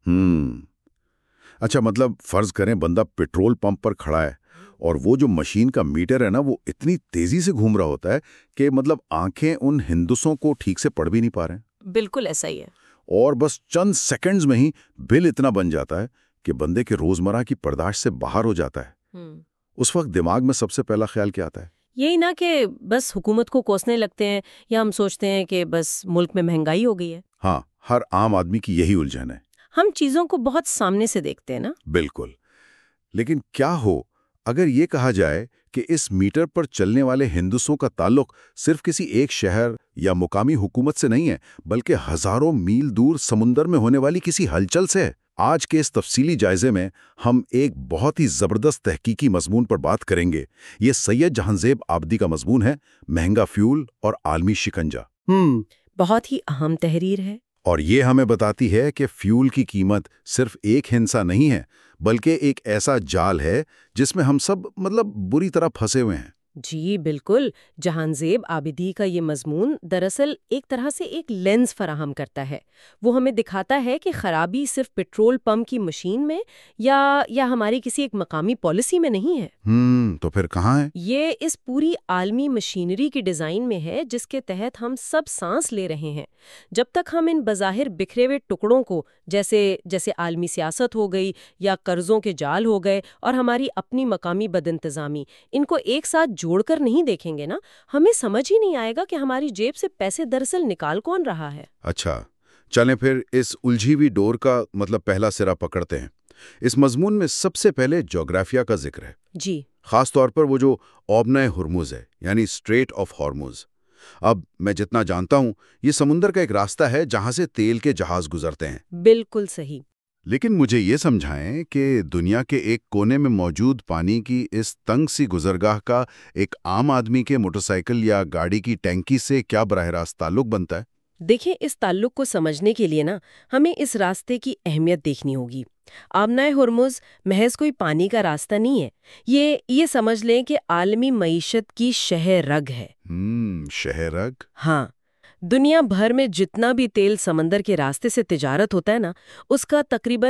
اچھا، مطلب فرض کریں بندہ پیٹرول پمپ پر کھڑا ہے اور وہ جو مشین کا میٹر ہے نا وہ اتنی تیزی سے گھوم رہا ہوتا ہے کہ مطلب آنکھیں ان ہندسوں کو ٹھیک سے پڑھ بھی نہیں پا رہے ہیں. بالکل ایسا ہی ہے. اور بس چند سیکنڈز میں ہی بل اتنا بن جاتا ہے کہ بندے کے روزمرہ کی برداشت سے باہر ہو جاتا ہے. اس وقت دماغ میں سب سے پہلا خیال کیا آتا ہے؟ یہی نا کہ بس حکومت کو کوسنے لگتے ہیں، یا ہم سوچتے ہیں کہ بس ملک میں مہنگائی ہو گئی ہے. ہاں، ہر عام آدمی کی یہی الجھن ہے. ہم چیزوں کو بہت سامنے سے دیکھتے ہیں نا. بالکل. لیکن کیا ہو اگر یہ کہا جائے کہ اس میٹر پر چلنے والے ہندسوں کا تعلق صرف کسی ایک شہر یا مقامی حکومت سے نہیں ہے، بلکہ ہزاروں میل دور سمندر میں ہونے والی کسی ہلچل سے ہے؟ آج کے اس تفصیلی جائزے میں ہم ایک بہت ہی زبردست تحقیقی مضمون پر بات کریں گے. یہ سید جہانزیب آبدی کا مضمون ہے، مہنگا فیول اور عالمی شکنجہ. بہت ہی اہم تحریر ہے. اور یہ ہمیں بتاتی ہے کہ فیول کی قیمت صرف ایک ہنسا نہیں ہے، بلکہ ایک ایسا جال ہے جس میں ہم سب بری طرح پھنسے ہوئے ہیں. جی بالکل. جہانزیب آبدی کا یہ مضمون دراصل ایک طرح سے ایک لینز فراہم کرتا ہے. وہ ہمیں دکھاتا ہے کہ خرابی صرف پیٹرول پمپ کی مشین میں یا ہماری کسی ایک مقامی پالیسی میں نہیں ہے. تو پھر کہاں ہے؟ یہ اس پوری عالمی مشینری کی ڈیزائن میں ہے جس کے تحت ہم سب سانس لے رہے ہیں. جب تک ہم ان بظاہر بکھرے ہوئے ٹکڑوں کو جیسے عالمی سیاست ہو گئی یا قرضوں کے جال ہو گئے اور ہماری اپنی مقامی بد انتظامی، ان کو ایک ساتھ جوڑ کر نہیں دیکھیں گے نا، ہمیں سمجھ ہی نہیں آئے گا کہ ہماری جیب سے پیسے دراصل نکال کون رہا ہے. اچھا، چلیں پھر اس الجھی ہوئی ڈور کا پہلا سرا پکڑتے ہیں. اس مضمون میں سب سے پہلے جغرافیہ کا ذکر ہے. جی. خاص طور پر وہ جو اوبنۂ ہرمز ہے، یعنی اسٹریٹ آف ہارموز. اب میں جتنا جانتا ہوں یہ سمندر کا ایک راستہ ہے جہاں سے تیل کے جہاز گزرتے ہیں. بالکل صحیح. لیکن مجھے یہ سمجھائیں کہ دنیا کے ایک کونے میں موجود پانی کی اس تنگ سی گزرگاہ کا ایک عام آدمی کے موٹر سائیکل یا گاڑی کی ٹینکی سے کیا براہ راست تعلق بنتا ہے؟ دیکھیں، اس تعلق کو سمجھنے کے لیے نا ہمیں اس راستے کی اہمیت دیکھنی ہوگی. آبنائے ہرمز محض کوئی پانی کا راستہ نہیں ہے. یہ سمجھ لیں کہ عالمی معیشت کی شہ رگ ہے. شہ رگ؟ ہاں. دنیا بھر میں جتنا بھی تیل سمندر کے راستے سے تجارت ہوتا ہے نا، اس کا تقریباً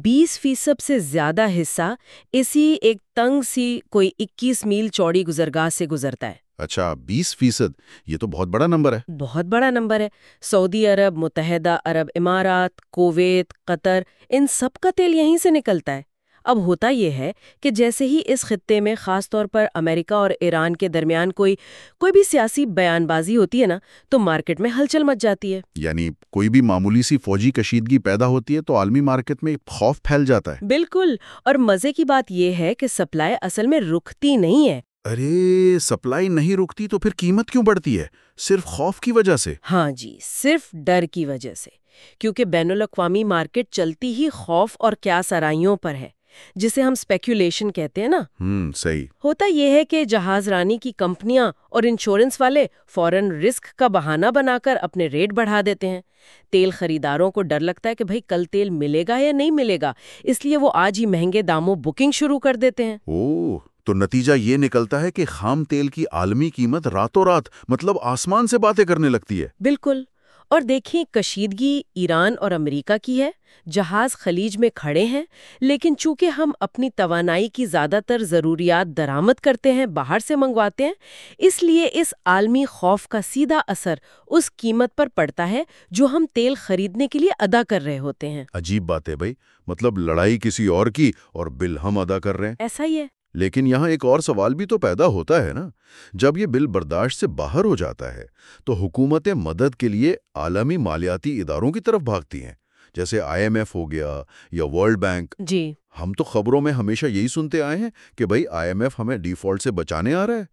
20% سے زیادہ حصہ اسی ایک تنگ سی کوئی 21 میل چوڑی گزرگاہ سے گزرتا ہے. اچھا، 20%؟ یہ تو بہت بڑا نمبر ہے. بہت بڑا نمبر ہے. سعودی عرب، متحدہ عرب امارات، کویت، قطر، ان سب کا تیل یہیں سے نکلتا ہے. اب ہوتا یہ ہے کہ جیسے ہی اس خطے میں خاص طور پر امریکہ اور ایران کے درمیان کوئی بھی سیاسی بیان بازی ہوتی ہے نا، تو مارکیٹ میں ہلچل مچ جاتی ہے. یعنی کوئی بھی معمولی سی فوجی کشیدگی پیدا ہوتی ہے تو عالمی مارکیٹ میں خوف پھیل جاتا ہے. بالکل. اور مزے کی بات یہ ہے کہ سپلائی اصل میں رکتی نہیں ہے. ارے، سپلائی نہیں رکتی تو پھر قیمت کیوں بڑھتی ہے؟ صرف خوف کی وجہ سے؟ ہاں جی، صرف ڈر کی وجہ سے. کیونکہ بین الاقوامی مارکیٹ چلتی ہی خوف اور قیاس آرائیوں پر ہے، جسے ہم اسپیکولیشن کہتے ہیں نا. صحیح. ہوتا یہ ہے کہ جہاز رانی کی کمپنیاں اور انشورنس والے فوراً رسک کا بہانہ بنا کر اپنے ریٹ بڑھا دیتے ہیں. تیل خریداروں کو ڈر لگتا ہے کہ بھئی کل تیل ملے گا یا نہیں ملے گا، اس لیے وہ آج ہی مہنگے داموں بکنگ شروع کر دیتے ہیں. تو نتیجہ یہ نکلتا ہے کہ خام تیل کی عالمی قیمت راتوں رات آسمان سے باتیں کرنے لگتی ہے. بالکل. اور دیکھیں، کشیدگی ایران اور امریکہ کی ہے. جہاز خلیج میں کھڑے ہیں، لیکن چونکہ ہم اپنی توانائی کی زیادہ تر ضروریات درآمد کرتے ہیں، باہر سے منگواتے ہیں، اس لیے اس عالمی خوف کا سیدھا اثر اس قیمت پر پڑتا ہے جو ہم تیل خریدنے کے لیے ادا کر رہے ہوتے ہیں. عجیب بات ہے بھائی، لڑائی کسی اور کی اور بل ہم ادا کر رہے ہیں. ایسا ہی ہے. لیکن یہاں ایک اور سوال بھی تو پیدا ہوتا ہے نا. جب یہ بل برداشت سے باہر ہو جاتا ہے تو حکومتیں مدد کے لیے عالمی مالیاتی اداروں کی طرف بھاگتی ہیں، جیسے IMF ہو گیا یا ورلڈ بینک. جی. ہم تو خبروں میں ہمیشہ یہی سنتے آئے ہیں کہ بھئی IMF ہمیں ڈیفالٹ سے بچانے آ رہا ہے،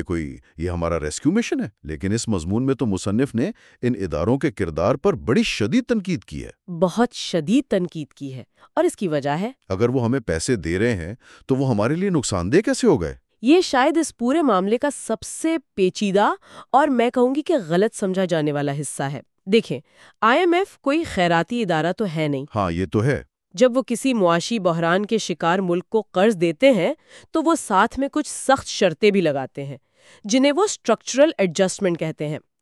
یہ ہمارا ریسکیو مشن ہے. لیکن اس مضمون میں تو مصنف نے ان اداروں کے کردار پر بڑی شدید تنقید کی ہے. بہت شدید تنقید کی ہے. اور اس کی وجہ ہے، اگر وہ ہمیں پیسے دے رہے ہیں تو وہ ہمارے لیے نقصان دہ کیسے ہو گئے؟ یہ شاید اس پورے معاملے کا سب سے پیچیدہ اور میں کہوں گی کہ غلط سمجھا جانے والا حصہ ہے. دیکھیں، IMF کوئی خیراتی ادارہ تو ہے نہیں. ہاں، یہ تو ہے. جب وہ کسی معاشی بحران کے شکار ملک کو قرض دیتے ہیں تو وہ ساتھ میں کچھ سخت شرطیں بھی لگاتے ہیں، جنہیں وہ اسٹرکچرل ایڈجسٹمنٹ کہتے ہیں.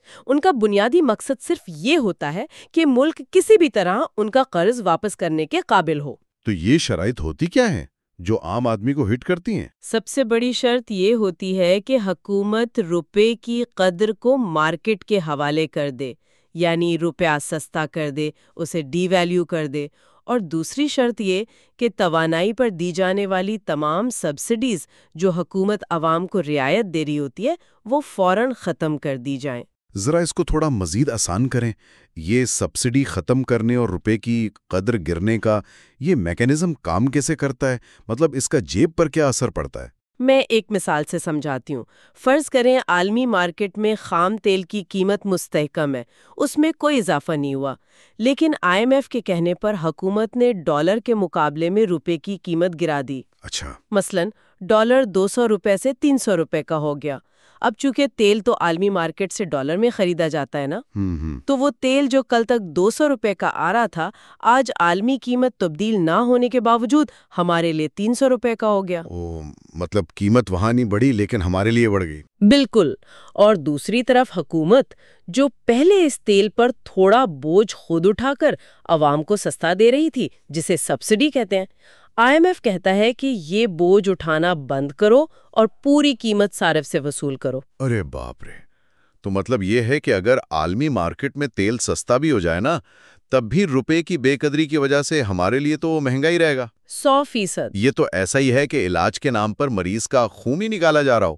ان کا بنیادی مقصد صرف یہ ہوتا ہے کہ ملک کسی بھی طرح ان کا قرض واپس کرنے کے قابل ہو۔ تو یہ شرائط ہوتی کیا ہیں جو عام آدمی کو ہٹ کرتی ہیں؟ سب سے بڑی شرط یہ ہوتی ہے کہ حکومت روپے کی قدر کو مارکیٹ کے حوالے کر دے، یعنی روپیہ سستا کر دے، اسے ڈی ویلیو کر دے، اور دوسری شرط یہ کہ توانائی پر دی جانے والی تمام سبسڈیز جو حکومت عوام کو رعایت دے رہی ہوتی ہے وہ فوراً ختم کر دی جائیں۔ ذرا اس کو تھوڑا مزید آسان کریں۔ یہ سبسڈی ختم کرنے اور روپے کی قدر گرنے کا یہ میکانزم کام کیسے کرتا ہے؟ مطلب اس کا جیب پر کیا اثر پڑتا ہے؟ میں ایک مثال سے سمجھاتی ہوں۔ فرض کریں عالمی مارکیٹ میں خام تیل کی قیمت مستحکم ہے، اس میں کوئی اضافہ نہیں ہوا، لیکن IMF کے کہنے پر حکومت نے ڈالر کے مقابلے میں روپے کی قیمت گرا دی۔ اچھا، مثلاً ڈالر 200 روپے سے 300 روپے کا ہو گیا۔ اب چونکہ تیل تو عالمی مارکیٹ سے ڈالر میں خریدا جاتا ہے نا، تو وہ تیل جو کل تک 200 روپے کا آ رہا تھا آج عالمی قیمت تبدیل نہ ہونے کے باوجود ہمارے لیے 300 روپے کا ہو گیا۔ مطلب قیمت وہاں نہیں بڑھی لیکن ہمارے لیے بڑھ گئی۔ بالکل۔ اور دوسری طرف حکومت جو پہلے اس تیل پر تھوڑا بوجھ خود اٹھا کر عوام کو سستا دے رہی تھی، جسے سبسڈی کہتے ہیں، IMF کہتا ہے کہ یہ بوجھ اٹھانا بند کرو اور پوری قیمت صارف سے وصول کرو۔ ارے باپ رے! تو مطلب یہ ہے کہ اگر عالمی مارکیٹ میں تیل سستا بھی ہو جائے نا، تب بھی روپے کی بے قدری کی وجہ سے ہمارے لیے تو مہنگا ہی رہے گا۔ 100%۔ یہ تو ایسا ہی ہے کہ علاج کے نام پر مریض کا خون ہی نکالا جا رہا ہو۔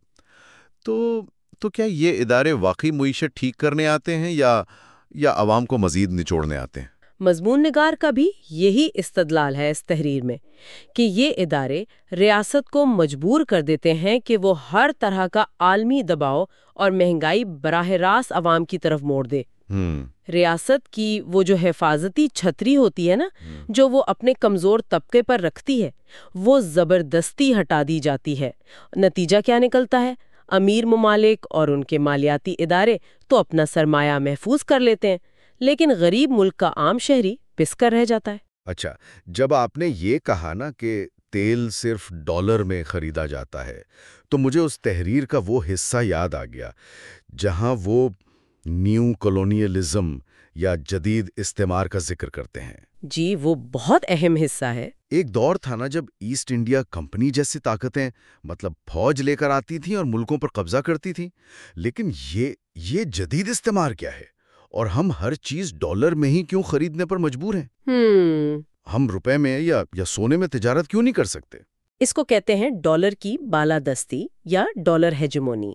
تو کیا یہ ادارے واقعی معیشت ٹھیک کرنے آتے ہیں یا عوام کو مزید نچوڑنے آتے ہیں؟ مضمون نگار کا بھی یہی استدلال ہے اس تحریر میں کہ یہ ادارے ریاست کو مجبور کر دیتے ہیں کہ وہ ہر طرح کا عالمی دباؤ اور مہنگائی براہ راست عوام کی طرف موڑ دے۔ ریاست کی وہ جو حفاظتی چھتری ہوتی ہے نا، جو وہ اپنے کمزور طبقے پر رکھتی ہے، وہ زبردستی ہٹا دی جاتی ہے۔ نتیجہ کیا نکلتا ہے؟ امیر ممالک اور ان کے مالیاتی ادارے تو اپنا سرمایہ محفوظ کر لیتے ہیں، لیکن غریب ملک کا عام شہری پس کر رہ جاتا ہے۔ اچھا، جب آپ نے یہ کہا نا کہ تیل صرف ڈالر میں خریدا جاتا ہے، تو مجھے اس تحریر کا وہ حصہ یاد آ گیا جہاں وہ نیو کولونیلزم یا جدید استعمار کا ذکر کرتے ہیں۔ جی، وہ بہت اہم حصہ ہے۔ ایک دور تھا نا جب ایسٹ انڈیا کمپنی جیسی طاقتیں مطلب فوج لے کر آتی تھیں اور ملکوں پر قبضہ کرتی تھیں، لیکن یہ جدید استعمار کیا ہے؟ اور ہم ہر چیز ڈالر میں ہی کیوں خریدنے پر مجبور ہیں؟ ہم روپے میں یا سونے میں تجارت کیوں نہیں کر سکتے؟ اس کو کہتے ہیں ڈالر کی بالادستی یا ڈالر ہیجمونی۔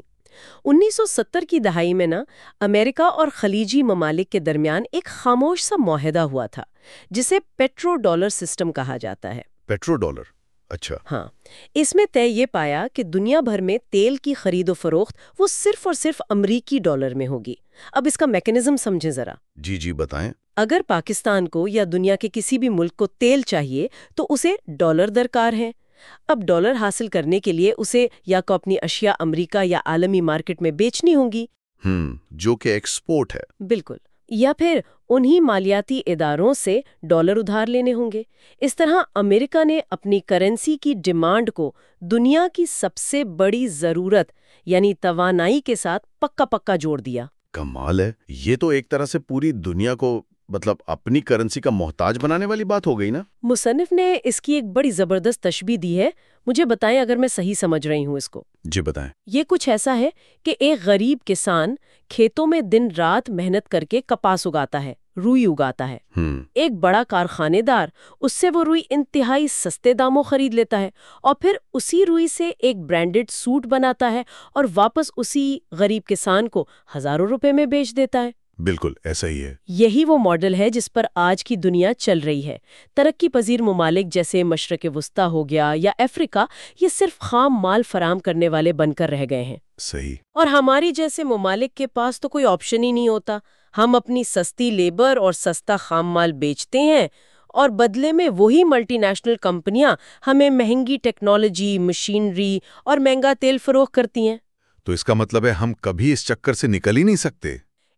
1970 کی دہائی میں نا امریکہ اور خلیجی ممالک کے درمیان ایک خاموش سا معاہدہ ہوا تھا جسے پیٹرو ڈالر سسٹم کہا جاتا ہے۔ Petro dollar? اچھا۔ ہاں، اس میں طے یہ پایا کہ دنیا بھر میں تیل کی خرید و فروخت وہ صرف اور صرف امریکی ڈالر میں ہوگی۔ اب اس کا میکانزم سمجھیں ذرا۔ جی بتائیں۔ اگر پاکستان کو یا دنیا کے کسی بھی ملک کو تیل چاہیے تو اسے ڈالر درکار ہے۔ اب ڈالر حاصل کرنے کے لیے اسے یا تو اپنی اشیاء امریکہ یا عالمی مارکیٹ میں بیچنی ہوں گی، جو کہ ایکسپورٹ ہے۔ بالکل، یا پھر انہی مالیاتی اداروں سے ڈالر ادھار لینے ہوں گے۔ اس طرح امریکہ نے اپنی کرنسی کی ڈیمانڈ کو دنیا کی سب سے بڑی ضرورت یعنی توانائی کے ساتھ پکا جوڑ دیا۔ کمال ہے، یہ تو ایک طرح سے پوری دنیا کو مطلب اپنی کرنسی کا محتاج بنانے والی بات ہو گئی نا۔ مصنف نے اس کی ایک بڑی زبردست تشبیہ دی ہے، مجھے بتائیں اگر میں صحیح سمجھ رہی ہوں اس کو۔ جی بتائیں۔ یہ کچھ ایسا ہے کہ ایک غریب کسان کھیتوں میں دن رات محنت کر کے کپاس اگاتا ہے، روئی اگاتا ہے۔ ایک بڑا کارخانے دار اس سے وہ روئی انتہائی سستے داموں خرید لیتا ہے اور پھر اسی روئی سے ایک برانڈڈ سوٹ بناتا ہے اور واپس اسی غریب کسان کو ہزاروں روپے میں بیچ دیتا ہے۔ بالکل ایسا ہی ہے۔ یہی وہ ماڈل ہے جس پر آج کی دنیا چل رہی ہے۔ ترقی پذیر ممالک جیسے مشرق وسطیٰ ہو گیا یا افریقہ، یہ صرف خام مال فراہم کرنے والے بن کر رہ گئے ہیں۔ صحیح۔ اور ہماری جیسے ممالک کے پاس تو کوئی آپشن ہی نہیں ہوتا۔ ہم اپنی سستی لیبر اور سستا خام مال بیچتے ہیں اور بدلے میں وہی ملٹی نیشنل کمپنیاں ہمیں مہنگی ٹیکنالوجی، مشینری اور مہنگا تیل فروخت کرتی ہیں۔ تو اس کا مطلب ہے ہم کبھی اس چکر سے نکل ہی نہیں سکتے۔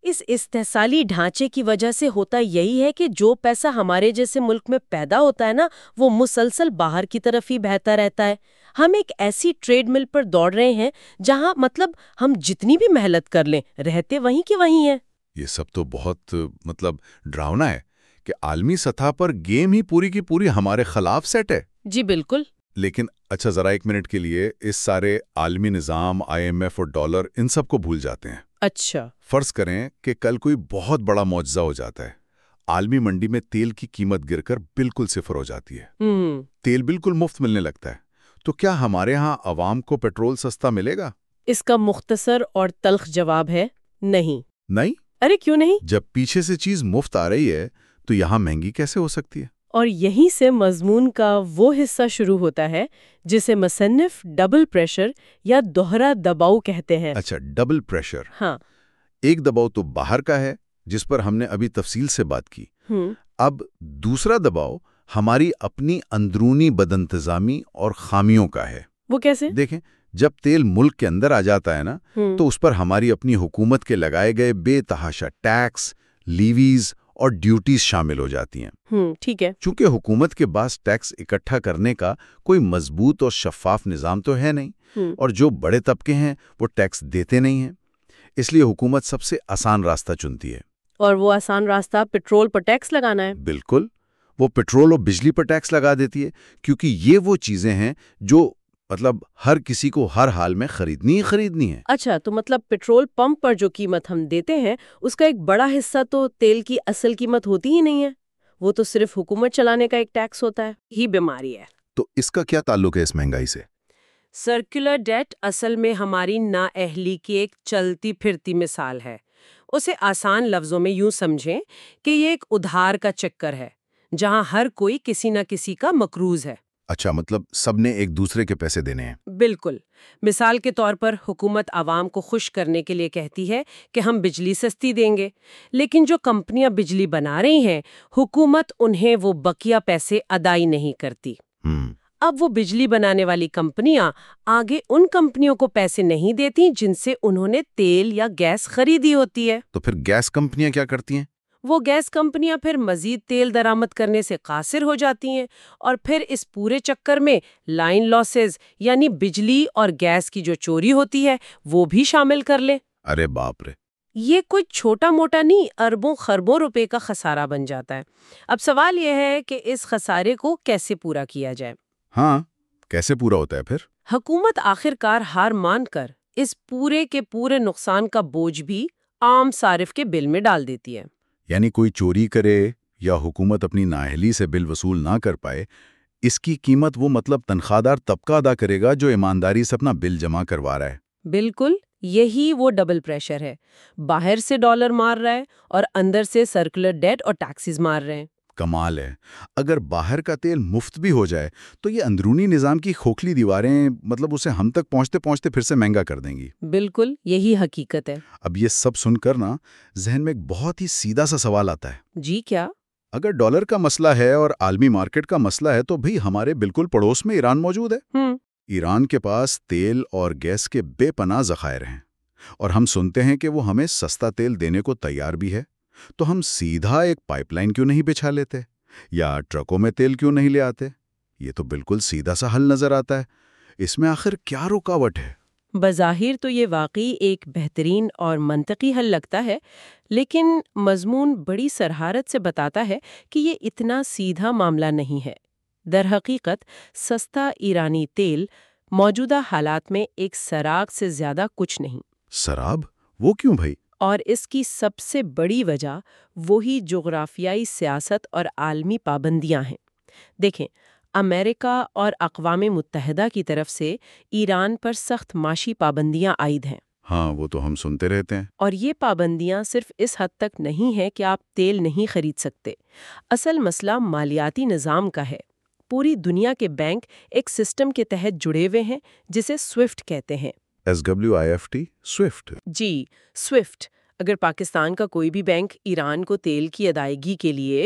اس استحصالی ڈھانچے کی وجہ سے ہوتا یہی ہے کہ جو پیسہ ہمارے جیسے ملک میں پیدا ہوتا ہے نا، وہ مسلسل باہر کی طرف ہی بہتا رہتا ہے۔ ہم ایک ایسی ٹریڈ مل پر دوڑ رہے ہیں جہاں ہم جتنی بھی محنت کر لیں رہتے وہیں کے وہیں ہیں۔ یہ سب تو بہت ڈراؤنا ہے کہ عالمی سطح پر گیم ہی پوری کی پوری ہمارے خلاف سیٹ ہے۔ جی بالکل۔ لیکن اچھا، ذرا ایک منٹ کے لیے اس سارے عالمی نظام، IMF اور ڈالر، ان سب کو بھول جاتے ہیں۔ اچھا۔ فرض کریں کہ کل کوئی بہت بڑا معجزہ ہو جاتا ہے، عالمی منڈی میں تیل کی قیمت گر کر بالکل صفر ہو جاتی ہے، تیل بالکل مفت ملنے لگتا ہے، تو کیا ہمارے ہاں عوام کو پیٹرول سستا ملے گا؟ اس کا مختصر اور تلخ جواب ہے نہیں۔ نہیں؟ ارے کیوں نہیں؟ جب پیچھے سے چیز مفت آ رہی ہے تو یہاں مہنگی کیسے ہو سکتی ہے؟ اور یہیں سے مضمون کا وہ حصہ شروع ہوتا ہے جسے مصنف ڈبل پریشر یا دوہرا دباؤ کہتے ہیں۔ اچھا، ڈبل پریشر۔ ہاں۔ ایک دباؤ تو باہر کا ہے جس پر ہم نے ابھی تفصیل سے بات کی، اب دوسرا دباؤ ہماری اپنی اندرونی بدانتظامی اور خامیوں کا ہے۔ وہ کیسے؟ دیکھیں، جب تیل ملک کے اندر آ جاتا ہے نا، تو اس پر ہماری اپنی حکومت کے لگائے گئے بے تحاشا ٹیکس، لیویز اور ڈیوٹیز شامل ہو جاتی ہیں۔ ٹھیک ہے۔ چونکہ حکومت کے پاس ٹیکس اکٹھا کرنے کا کوئی مضبوط اور شفاف نظام تو ہے نہیں، اور جو بڑے طبقے ہیں وہ ٹیکس دیتے نہیں ہیں، اس لیے حکومت سب سے آسان راستہ چنتی ہے۔ اور وہ آسان راستہ پیٹرول پر ٹیکس لگانا ہے۔ بالکل، وہ پیٹرول اور بجلی پر ٹیکس لگا دیتی ہے، کیونکہ یہ وہ چیزیں ہیں جو ہر کسی کو ہر حال میں خریدنی ہے۔ اچھا، تو پیٹرول پمپ پر جو قیمت ہم دیتے ہیں اس کا ایک بڑا حصہ تو تیل کی اصل قیمت ہوتی ہی نہیں ہے، وہ تو صرف حکومت چلانے کا ایک ٹیکس ہوتا ہے۔ ہی بیماری ہے۔ تو اس کا کیا تعلق ہے اس مہنگائی سے؟ سرکولر ڈیٹ اصل میں ہماری نااہلی کی ایک چلتی پھرتی مثال ہے۔ اسے آسان لفظوں میں یوں سمجھیں کہ یہ ایک ادھار کا چکر ہے جہاں ہر کوئی کسی نہ کسی کا مقروض ہے۔ اچھا، سب نے ایک دوسرے کے پیسے دینے ہیں۔ بالکل۔ مثال کے طور پر حکومت عوام کو خوش کرنے کے لیے کہتی ہے کہ ہم بجلی سستی دیں گے، لیکن جو کمپنیاں بجلی بنا رہی ہیں حکومت انہیں وہ بقیہ پیسے ادائی نہیں کرتی۔ اب وہ بجلی بنانے والی کمپنیاں آگے ان کمپنیوں کو پیسے نہیں دیتی جن سے انہوں نے تیل یا گیس خریدی ہوتی ہے۔ تو پھر گیس کمپنیاں کیا کرتی ہیں؟ وہ گیس کمپنیاں پھر مزید تیل درآمد کرنے سے قاصر ہو جاتی ہیں، اور پھر اس پورے چکر میں لائن لاسز یعنی بجلی اور گیس کی جو چوری ہوتی ہے وہ بھی شامل کر لیں۔ ارے باپ رے! یہ کوئی چھوٹا موٹا نہیں، اربوں خربوں روپے کا خسارہ بن جاتا ہے۔ اب سوال یہ ہے کہ اس خسارے کو کیسے پورا کیا جائے؟ ہاں، کیسے پورا ہوتا ہے پھر؟ حکومت آخرکار ہار مان کر اس پورے کے پورے نقصان کا بوجھ بھی عام صارف کے بل میں ڈال دیتی ہے۔ یعنی کوئی چوری کرے یا حکومت اپنی نااہلی سے بل وصول نہ کر پائے، اس کی قیمت وہ تنخواہ دار طبقہ ادا کرے گا جو ایمانداری سے اپنا بل جمع کروا رہا ہے۔ بالکل، یہی وہ ڈبل پریشر ہے۔ باہر سے ڈالر مار رہا ہے اور اندر سے سرکولر ڈیٹ اور ٹیکسز مار رہے ہیں۔ کمال ہے۔ اگر باہر کا تیل مفت بھی ہو جائے تو یہ اندرونی نظام کی کھوکھلی دیواریں اسے ہم تک پہنچتے پہنچتے پھر سے مہنگا کر دیں گی۔ بالکل، یہی حقیقت ہے۔ اب یہ سب سن کر نا ذہن میں ایک بہت ہی سیدھا سا سوال آتا ہے۔ جی کیا؟ اگر ڈالر کا مسئلہ ہے اور عالمی مارکیٹ کا مسئلہ ہے تو بھئی ہمارے بالکل پڑوس میں ایران موجود ہے۔ ایران کے پاس تیل اور گیس کے بے پناہ ذخائر ہیں، اور ہم سنتے ہیں کہ وہ ہمیں سستا تیل دینے کو تیار بھی ہے، تو ہم سیدھا ایک پائپ لائن کیوں نہیں بچھا لیتے یا ٹرکوں میں تیل کیوں نہیں لے آتے؟ یہ تو بالکل سیدھا سا حل نظر آتا ہے۔ اس میں آخر کیا رکاوٹ ہے؟ بظاہر تو یہ واقعی ایک بہترین اور منطقی حل لگتا ہے، لیکن مضمون بڑی صراحت سے بتاتا ہے کہ یہ اتنا سیدھا معاملہ نہیں ہے۔ در حقیقت سستا ایرانی تیل موجودہ حالات میں ایک سراغ سے زیادہ کچھ نہیں۔ سراب؟ وہ کیوں بھائی؟ اور اس کی سب سے بڑی وجہ وہی جغرافیائی سیاست اور عالمی پابندیاں ہیں۔ دیکھیں، امریکہ اور اقوام متحدہ کی طرف سے ایران پر سخت معاشی پابندیاں عائد ہیں۔ ہاں، وہ تو ہم سنتے رہتے ہیں۔ اور یہ پابندیاں صرف اس حد تک نہیں ہیں کہ آپ تیل نہیں خرید سکتے۔ اصل مسئلہ مالیاتی نظام کا ہے۔ پوری دنیا کے بینک ایک سسٹم کے تحت جڑے ہوئے ہیں جسے سوئفٹ کہتے ہیں۔ SWIFT؟ سوئفٹ؟ جی، سوئفٹ۔ اگر پاکستان کا کوئی بھی بینک ایران کو تیل کی ادائیگی کے لیے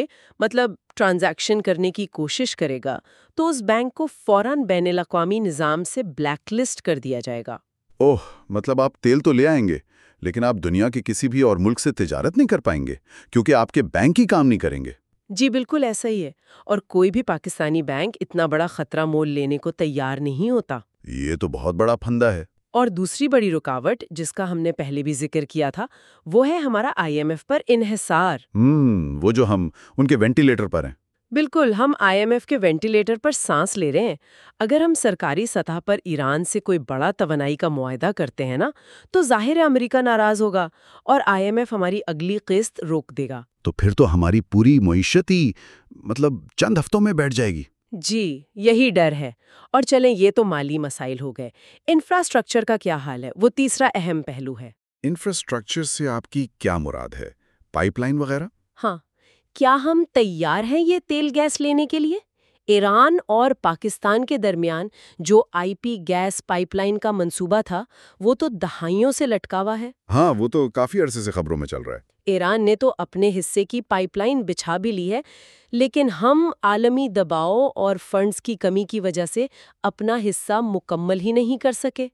ٹرانزیکشن کرنے کی کوشش کرے گا تو اس بینک کو فوراً بین الاقوامی نظام سے بلیک لسٹ کر دیا جائے گا۔ اوہ، آپ تیل تو لے آئیں گے لیکن آپ دنیا کے کسی بھی اور ملک سے تجارت نہیں کر پائیں گے کیونکہ آپ کے بینک ہی کام نہیں کریں گے۔ جی بالکل ایسا ہی ہے، اور کوئی بھی پاکستانی بینک اتنا بڑا خطرہ مول لینے کو تیار نہیں ہوتا۔ یہ تو بہت بڑا پھندا ہے۔ اور دوسری بڑی رکاوٹ جس کا ہم نے پہلے بھی ذکر کیا تھا وہ ہے ہمارا IMF پر انحصار۔ وہ جو ہم ان کے وینٹیلیٹر پر ہیں۔ بالکل، ہم IMF کے وینٹیلیٹر پر سانس لے رہے ہیں۔ اگر ہم سرکاری سطح پر ایران سے کوئی بڑا توانائی کا معاہدہ کرتے ہیں نا، تو ظاہر ہے امریکہ ناراض ہوگا اور IMF ہماری اگلی قسط روک دے گا۔ تو پھر تو ہماری پوری معیشت ہی چند ہفتوں میں بیٹھ جائے گی۔ جی یہی ڈر ہے۔ اور چلیں یہ تو مالی مسائل ہو گئے، انفراسٹرکچر کا کیا حال ہے؟ وہ تیسرا اہم پہلو ہے۔ انفراسٹرکچر سے آپ کی کیا مراد ہے؟ پائپ لائن وغیرہ؟ ہاں، کیا ہم تیار ہیں یہ تیل گیس لینے کے لیے؟ ایران اور پاکستان کے درمیان جو IP گیس پائپ لائن کا منصوبہ تھا وہ تو دہائیوں سے لٹکا ہوا ہے۔ ہاں، وہ تو کافی عرصے سے خبروں میں چل رہا ہے۔ ایران نے تو اپنے حصے کی پائپ لائن بچھا بھی لی ہے، لیکن ہم عالمی دباؤ اور فنڈز کی کمی کی وجہ سے اپنا حصہ مکمل ہی نہیں کر سکے۔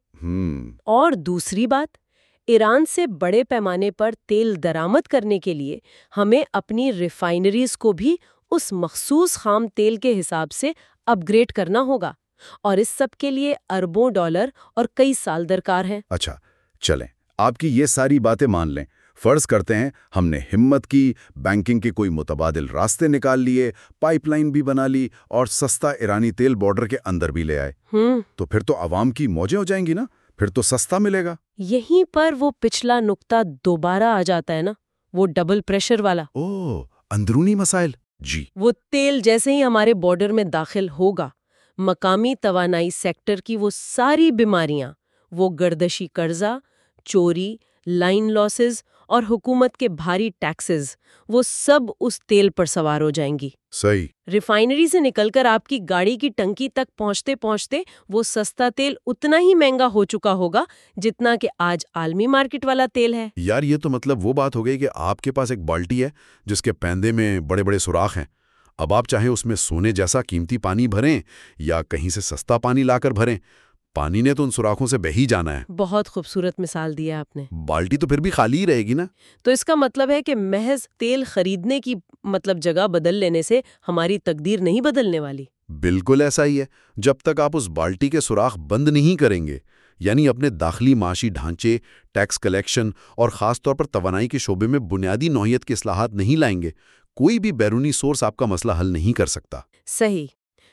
اور دوسری بات، ایران سے بڑے پیمانے پر تیل درآمد کرنے کے لیے ہمیں اپنی ریفائنریز کو بھی اس مخصوص خام تیل کے حساب سے اپ گریڈ کرنا ہوگا، اور اس سب کے لیے اربوں ڈالر اور کئی سال درکار ہیں۔ اچھا، چلیں آپ کی یہ ساری باتیں مان لیں، فرض کرتے ہیں ہم نے ہمت کی، بینکنگ کے کوئی متبادل راستے نکال لیے، پائپ لائن بھی بنا لی اور سستا ایرانی تیل بارڈر کے اندر بھی لے آئے، تو پھر تو عوام کی موجیں ہو جائیں گی نا، پھر تو سستا ملے گا۔ یہیں پر وہ پچھلا نقطہ دوبارہ آ جاتا ہے نا، وہ ڈبل پریشر والا۔ اندرونی مسائل۔ جی، وہ تیل جیسے ہی ہمارے بارڈر میں داخل ہوگا، مقامی توانائی سیکٹر کی وہ ساری بیماریاں، وہ گردشی قرضہ، چوری، لائن لاسز اور حکومت کے بھاری ٹیکسز، وہ سب اس تیل پر سوار ہو جائیں گی۔ صحیح۔ ریفائنری سے نکل کر آپ کی گاڑی کی ٹنکی تک پہنچتے پہنچتے وہ سستا تیل اتنا ہی مہنگا ہو چکا ہوگا جتنا کہ آج عالمی مارکیٹ والا تیل ہے۔ یار یہ تو وہ بات ہو گئی کہ آپ کے پاس ایک بالٹی ہے جس کے پیندے میں بڑے بڑے سوراخ ہیں، اب آپ چاہیں اس میں سونے جیسا قیمتی پانی بھریں یا کہیں سے سستا پانی لا کر بھریں، پانی نے تو ان سوراخوں سے بہہ ہی جانا ہے۔ بہت خوبصورت مثال دیا آپ نے۔ بالٹی تو پھر بھی خالی ہی رہے گی نا۔ تو اس کا مطلب ہے کہ محض تیل خریدنے کی جگہ بدل لینے سے ہماری تقدیر نہیں بدلنے والی۔ بالکل ایسا ہی ہے، جب تک آپ اس بالٹی کے سوراخ بند نہیں کریں گے، یعنی اپنے داخلی معاشی ڈھانچے، ٹیکس کلیکشن اور خاص طور پر توانائی کے شعبے میں بنیادی نوعیت کے اصلاحات نہیں لائیں گے، کوئی بھی بیرونی سورس آپ کا مسئلہ حل نہیں کر سکتا۔ صحیح۔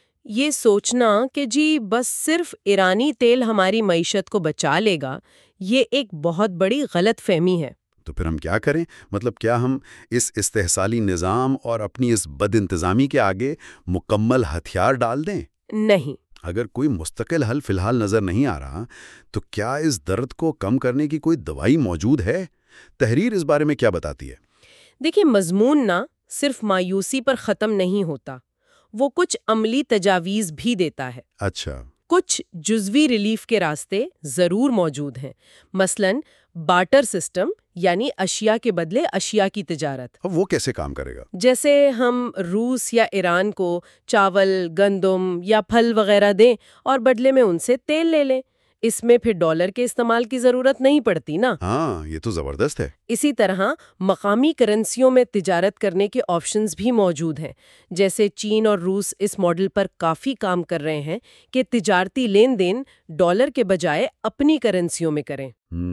یہ سوچنا کہ جی بس صرف ایرانی تیل ہماری معیشت کو بچا لے گا، یہ ایک بہت بڑی غلط فہمی ہے۔ تو پھر ہم کیا کریں؟ کیا ہم اس استحصالی نظام اور اپنی اس بد انتظامی کے آگے مکمل ہتھیار ڈال دیں؟ نہیں۔ اگر کوئی مستقل حل فی الحال نظر نہیں آ رہا، تو کیا اس درد کو کم کرنے کی کوئی دوائی موجود ہے؟ تحریر اس بارے میں کیا بتاتی ہے؟ دیکھیں، مضمون نہ صرف مایوسی پر ختم نہیں ہوتا، وہ کچھ عملی تجاویز بھی دیتا ہے۔ اچھا۔ کچھ جزوی ریلیف کے راستے ضرور موجود ہیں، مثلاً بارٹر سسٹم، یعنی اشیاء کے بدلے اشیاء کی تجارت۔ اب وہ کیسے کام کرے گا؟ جیسے ہم روس یا ایران کو چاول، گندم یا پھل وغیرہ دیں اور بدلے میں ان سے تیل لے لیں، اس میں پھر ڈالر کے استعمال کی ضرورت نہیں پڑتی نا۔ ہاں، یہ تو زبردست ہے۔ اسی طرح مقامی کرنسیوں میں تجارت کرنے کے آپشنز بھی موجود ہیں، جیسے چین اور روس اس ماڈل پر کافی کام کر رہے ہیں کہ تجارتی لین دین ڈالر کے بجائے اپنی کرنسیوں میں کریں۔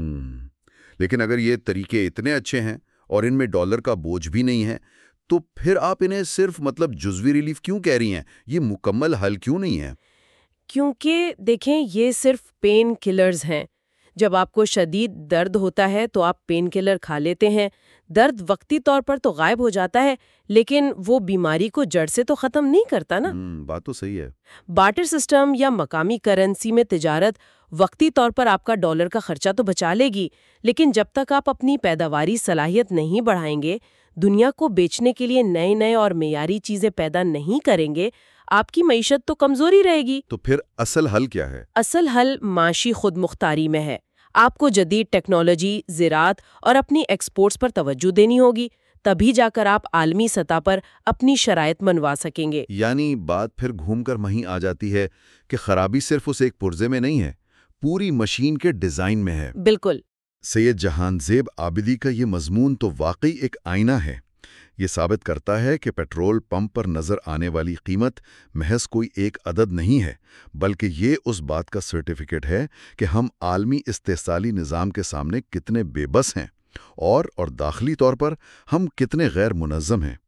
لیکن اگر یہ طریقے اتنے اچھے ہیں اور ان میں ڈالر کا بوجھ بھی نہیں ہے، تو پھر آپ انہیں صرف جزوی ریلیف کیوں کہہ رہی ہیں؟ یہ مکمل حل کیوں نہیں ہے؟ کیونکہ دیکھیں، یہ صرف پین کلرز ہیں۔ جب آپ کو شدید درد ہوتا ہے تو آپ پین کلر کھا لیتے ہیں، درد وقتی طور پر تو غائب ہو جاتا ہے، لیکن وہ بیماری کو جڑ سے تو ختم نہیں کرتا نا۔ بات تو صحیح ہے۔ بارٹر سسٹم یا مقامی کرنسی میں تجارت وقتی طور پر آپ کا ڈالر کا خرچہ تو بچا لے گی، لیکن جب تک آپ اپنی پیداواری صلاحیت نہیں بڑھائیں گے، دنیا کو بیچنے کے لیے نئے اور معیاری چیزیں پیدا نہیں کریں گے، آپ کی معیشت تو کمزوری رہے گی۔ تو پھر اصل حل کیا ہے؟ اصل حل معاشی خود مختاری میں ہے۔ آپ کو جدید ٹیکنالوجی، زراعت اور اپنی ایکسپورٹس پر توجہ دینی ہوگی، تبھی جا کر آپ عالمی سطح پر اپنی شرائط منوا سکیں گے۔ یعنی بات پھر گھوم کر وہیں آ جاتی ہے کہ خرابی صرف اس ایک پرزے میں نہیں ہے، پوری مشین کے ڈیزائن میں ہے۔ بالکل۔ سید جہان زیب عابدی کا یہ مضمون تو واقعی ایک آئینہ ہے۔ یہ ثابت کرتا ہے کہ پیٹرول پمپ پر نظر آنے والی قیمت محض کوئی ایک عدد نہیں ہے، بلکہ یہ اس بات کا سرٹیفکیٹ ہے کہ ہم عالمی استحصالی نظام کے سامنے کتنے بے بس ہیں اور داخلی طور پر ہم کتنے غیر منظم ہیں۔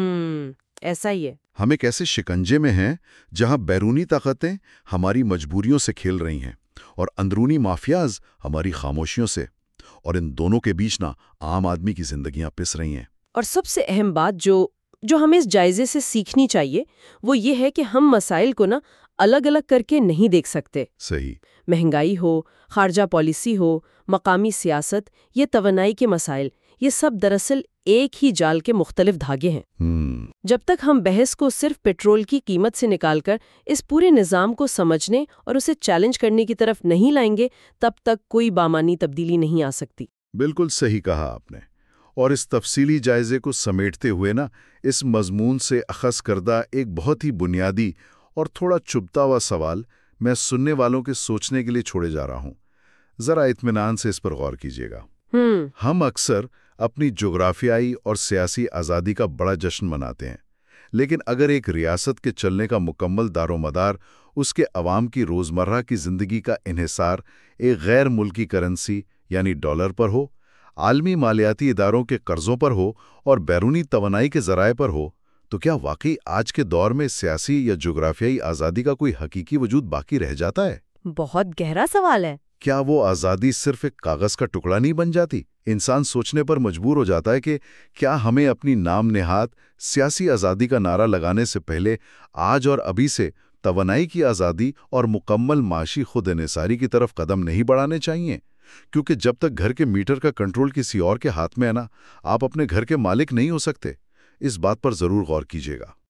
ایسا ہی ہے۔ ہم ایک ایسے شکنجے میں ہیں جہاں بیرونی طاقتیں ہماری مجبوریوں سے کھیل رہی ہیں اور اندرونی مافیاز ہماری خاموشیوں سے، اور ان دونوں کے بیچ عام آدمی کی زندگیاں پس رہی ہیں۔ اور سب سے اہم بات جو ہمیں اس جائزے سے سیکھنی چاہیے وہ یہ ہے کہ ہم مسائل کو الگ الگ کر کے نہیں دیکھ سکتے۔ صحیح۔ مہنگائی ہو، خارجہ پالیسی ہو، مقامی سیاست، یہ توانائی کے مسائل، یہ سب دراصل ایک ہی جال کے مختلف دھاگے ہیں۔ جب تک ہم بحث کو صرف پیٹرول کی قیمت سے نکال کر اس پورے نظام کو سمجھنے اور اسے چیلنج کرنے کی طرف نہیں لائیں گے، تب تک کوئی بامانی تبدیلی نہیں آ سکتی۔ بالکل صحیح کہا آپ نے۔ اور اس تفصیلی جائزے کو سمیٹتے ہوئے اس مضمون سے اخذ کردہ ایک بہت ہی بنیادی اور تھوڑا چبھتا ہوا سوال میں سننے والوں کے سوچنے کے لیے چھوڑے جا رہا ہوں۔ ذرا اطمینان سے اس پر غور کیجیے گا۔ ہم اکثر اپنی جغرافیائی اور سیاسی آزادی کا بڑا جشن مناتے ہیں، لیکن اگر ایک ریاست کے چلنے کا مکمل دار و مدار اس کے عوام کی روزمرہ کی زندگی کا انحصار ایک غیر ملکی کرنسی یعنی ڈالر پر ہو، عالمی مالیاتی اداروں کے قرضوں پر ہو اور بیرونی توانائی کے ذرائع پر ہو، تو کیا واقعی آج کے دور میں سیاسی یا جغرافیائی آزادی کا کوئی حقیقی وجود باقی رہ جاتا ہے؟ بہت گہرا سوال ہے۔ کیا وہ آزادی صرف ایک کاغذ کا ٹکڑا نہیں بن جاتی؟ انسان سوچنے پر مجبور ہو جاتا ہے کہ کیا ہمیں اپنی نام نہاد سیاسی آزادی کا نعرہ لگانے سے پہلے آج اور ابھی سے توانائی کی آزادی اور مکمل معاشی خود انحصاری کی طرف قدم نہیں بڑھانے چاہیے؟ کیونکہ جب تک گھر کے میٹر کا کنٹرول کسی اور کے ہاتھ میں ہے آپ اپنے گھر کے مالک نہیں ہو سکتے۔ اس بات پر ضرور غور کیجیے گا۔